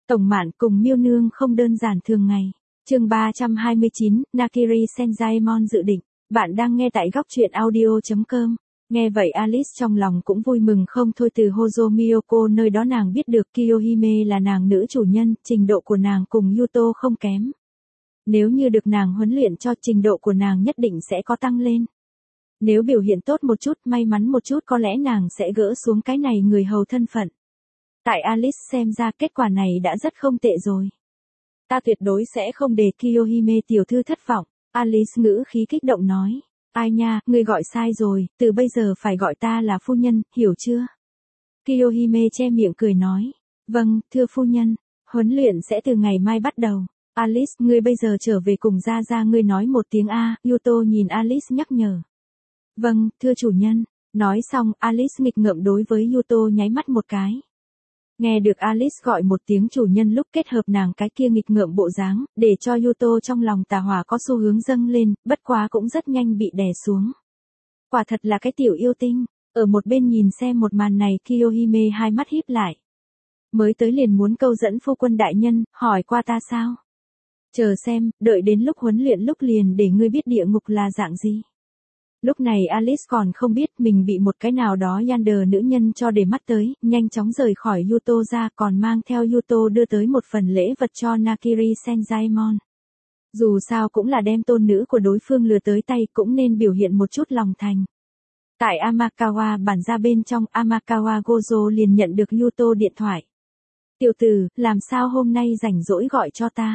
Tổng Mạn cùng Miêu Nương không đơn giản thường ngày. Chương 329, Nakiri Senjaemon dự định. Bạn đang nghe tại góc truyện audio.com. Nghe vậy Alice trong lòng cũng vui mừng không thôi, từ Hozo Miyoko nơi đó nàng biết được Kiyohime là nàng nữ chủ nhân, trình độ của nàng cùng Yuto không kém. Nếu như được nàng huấn luyện cho, trình độ của nàng nhất định sẽ có tăng lên. Nếu biểu hiện tốt một chút, may mắn một chút, có lẽ nàng sẽ gỡ xuống cái này người hầu thân phận. Tại Alice xem ra kết quả này đã rất không tệ rồi. Ta tuyệt đối sẽ không để Kiyohime tiểu thư thất vọng. Alice ngữ khí kích động nói. Ai nha, ngươi gọi sai rồi, từ bây giờ phải gọi ta là phu nhân, hiểu chưa? Kiyohime che miệng cười nói. Vâng, thưa phu nhân, huấn luyện sẽ từ ngày mai bắt đầu. Alice, ngươi bây giờ trở về cùng Gia, ngươi nói một tiếng A, Yuto nhìn Alice nhắc nhở. Vâng, thưa chủ nhân. Nói xong, Alice nghịch ngợm đối với Yuto nháy mắt một cái. Nghe được Alice gọi một tiếng chủ nhân lúc kết hợp nàng cái kia nghịch ngợm bộ dáng, để cho Yuto trong lòng tà hỏa có xu hướng dâng lên, bất quá cũng rất nhanh bị đè xuống. Quả thật là cái tiểu yêu tinh. Ở một bên nhìn xem một màn này, Kiyohime hai mắt híp lại. Mới tới liền muốn câu dẫn phu quân đại nhân, hỏi qua ta sao? Chờ xem, đợi đến lúc huấn luyện lúc liền để ngươi biết địa ngục là dạng gì. Lúc này Alice còn không biết mình bị một cái nào đó yandere nữ nhân cho để mắt tới, nhanh chóng rời khỏi Yuto ra, còn mang theo Yuto đưa tới một phần lễ vật cho Nakiri Senjaemon. Dù sao cũng là đem tôn nữ của đối phương lừa tới tay, cũng nên biểu hiện một chút lòng thành. Tại Amakawa bản ra bên trong, Amakawa Gojo liền nhận được Yuto điện thoại. Tiểu tử, làm sao hôm nay rảnh rỗi gọi cho ta?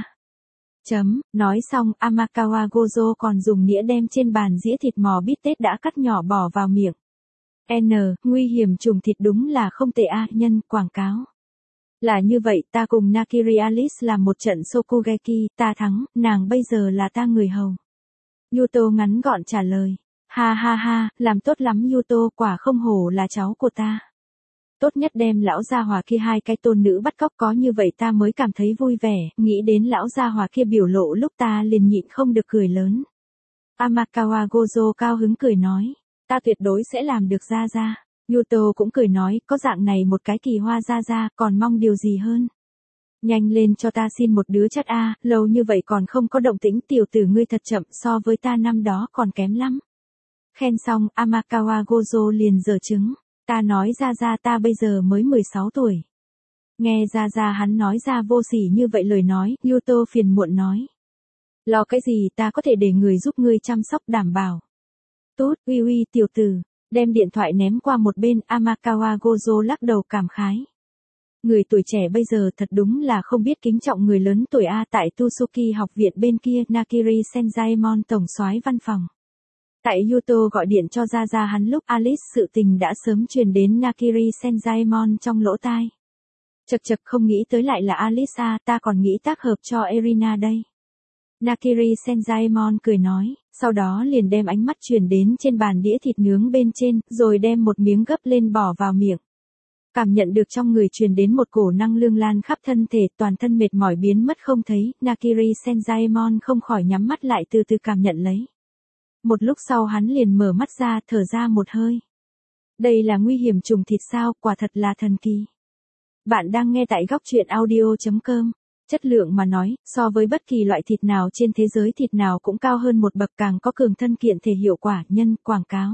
Nói xong, Amakawa Gojo còn dùng nĩa đem trên bàn dĩa thịt mò bít tết đã cắt nhỏ bỏ vào miệng. Nguy hiểm trùng thịt đúng là không tệ a, nhân, quảng cáo. Là như vậy, ta cùng Nakiri Alice làm một trận Shokugeki, ta thắng, nàng bây giờ là ta người hầu. Yuto ngắn gọn trả lời. Ha ha ha, làm tốt lắm Yuto, quả không hổ là cháu của ta. Tốt nhất đem lão gia hỏa kia hai cái tôn nữ bắt cóc, có như vậy ta mới cảm thấy vui vẻ, nghĩ đến lão gia hỏa kia biểu lộ lúc ta liền nhịn không được cười lớn. Amakawa Gojo cao hứng cười nói, ta tuyệt đối sẽ làm được Gia. Yuto cũng cười nói, có dạng này một cái kỳ hoa Gia, còn mong điều gì hơn. Nhanh lên cho ta xin một đứa chất a, lâu như vậy còn không có động tĩnh, tiểu tử ngươi thật chậm, so với ta năm đó còn kém lắm. Khen xong, Amakawa Gojo liền giở trứng. Ta nói Gia ta bây giờ mới 16 tuổi. Nghe Gia hắn nói ra vô sỉ như vậy lời nói, Yuto phiền muộn nói. Lo cái gì, ta có thể để người giúp ngươi chăm sóc đảm bảo. Tốt, uy tiểu tử, đem điện thoại ném qua một bên, Amakawa Gojo lắc đầu cảm khái. Người tuổi trẻ bây giờ thật đúng là không biết kính trọng người lớn tuổi a. Tại Tsuki học viện bên kia, Nakiri Senjaemon tổng soái văn phòng. Tại Yuto gọi điện cho Gia hắn lúc Alice sự tình đã sớm truyền đến Nakiri Senjaemon trong lỗ tai. Chật không nghĩ tới lại là Alice a, ta còn nghĩ tác hợp cho Erina đây. Nakiri Senjaemon cười nói, sau đó liền đem ánh mắt chuyển đến trên bàn đĩa thịt nướng bên trên, rồi đem một miếng gấp lên bỏ vào miệng. Cảm nhận được trong người truyền đến một cổ năng lượng lan khắp thân thể, toàn thân mệt mỏi biến mất không thấy, Nakiri Senjaemon không khỏi nhắm mắt lại từ từ cảm nhận lấy. Một lúc sau hắn liền mở mắt ra, thở ra một hơi. Đây là nguy hiểm trùng thịt sao, quả thật là thần kỳ. Bạn đang nghe tại góc truyện audio.com. Chất lượng mà nói, so với bất kỳ loại thịt nào trên thế giới, thịt nào cũng cao hơn một bậc, càng có cường thân kiện thể hiệu quả, nhân, quảng cáo.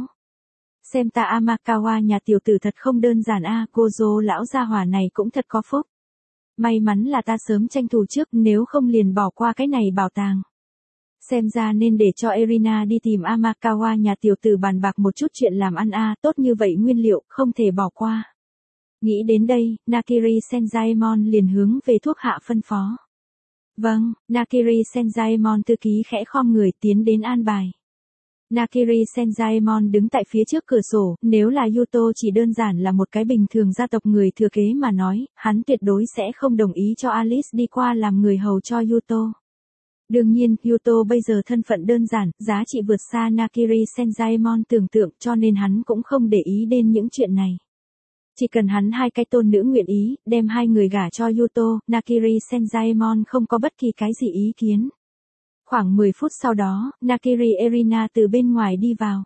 Xem ta Amakawa nhà tiểu tử thật không đơn giản a, Gojo lão gia hỏa này cũng thật có phúc. May mắn là ta sớm tranh thủ trước, nếu không liền bỏ qua cái này bảo tàng. Xem ra nên để cho Erina đi tìm Amakawa nhà tiểu tử bàn bạc một chút chuyện làm ăn a, tốt như vậy nguyên liệu, không thể bỏ qua. Nghĩ đến đây, Nakiri Senjaemon liền hướng về thuốc hạ phân phó. Vâng, Nakiri Senjaemon thư ký khẽ khom người tiến đến an bài. Nakiri Senjaemon đứng tại phía trước cửa sổ, nếu là Yuto chỉ đơn giản là một cái bình thường gia tộc người thừa kế mà nói, hắn tuyệt đối sẽ không đồng ý cho Alice đi qua làm người hầu cho Yuto. Đương nhiên, Yuto bây giờ thân phận đơn giản, giá trị vượt xa Nakiri Senjaemon tưởng tượng, cho nên hắn cũng không để ý đến những chuyện này. Chỉ cần hắn hai cái tôn nữ nguyện ý, đem hai người gả cho Yuto, Nakiri Senjaemon không có bất kỳ cái gì ý kiến. Khoảng 10 phút sau đó, Nakiri Erina từ bên ngoài đi vào.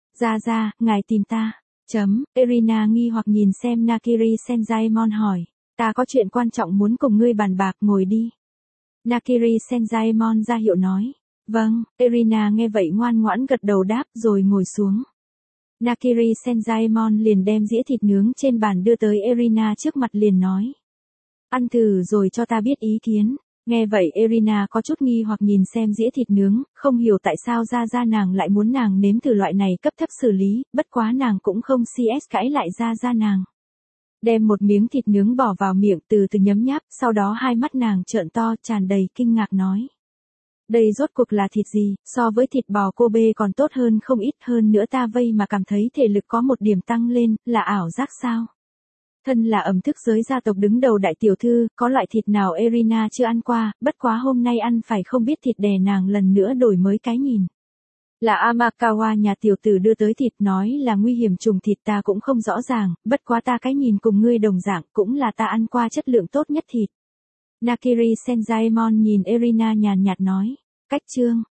Gia, ngài tìm ta. Erina nghi hoặc nhìn xem Nakiri Senjaemon hỏi. Ta có chuyện quan trọng muốn cùng ngươi bàn bạc, ngồi đi. Nakiri Senjaemon ra hiệu nói. Vâng, Erina nghe vậy ngoan ngoãn gật đầu đáp rồi ngồi xuống. Nakiri Senjaemon liền đem dĩa thịt nướng trên bàn đưa tới Erina trước mặt liền nói. Ăn thử rồi cho ta biết ý kiến. Nghe vậy Erina có chút nghi hoặc nhìn xem dĩa thịt nướng, không hiểu tại sao ra nàng lại muốn nàng nếm thử loại này cấp thấp xử lý, bất quá nàng cũng không cãi lại ra nàng. Đem một miếng thịt nướng bỏ vào miệng từ từ nhấm nháp, sau đó hai mắt nàng trợn to tràn đầy kinh ngạc nói. Đây rốt cuộc là thịt gì, so với thịt bò Kobe còn tốt hơn không ít, hơn nữa ta vây mà cảm thấy thể lực có một điểm tăng lên, là ảo giác sao? Thân là ẩm thức giới gia tộc đứng đầu đại tiểu thư, có loại thịt nào Erina chưa ăn qua, bất quá hôm nay ăn phải không biết thịt đè nàng lần nữa đổi mới cái nhìn. Là Amakawa nhà tiểu tử đưa tới thịt, nói là nguy hiểm trùng thịt, ta cũng không rõ ràng, bất quá ta cái nhìn cùng ngươi đồng dạng, cũng là ta ăn qua chất lượng tốt nhất thịt. Nakiri Senjaemon nhìn Erina nhàn nhạt nói. Cách chương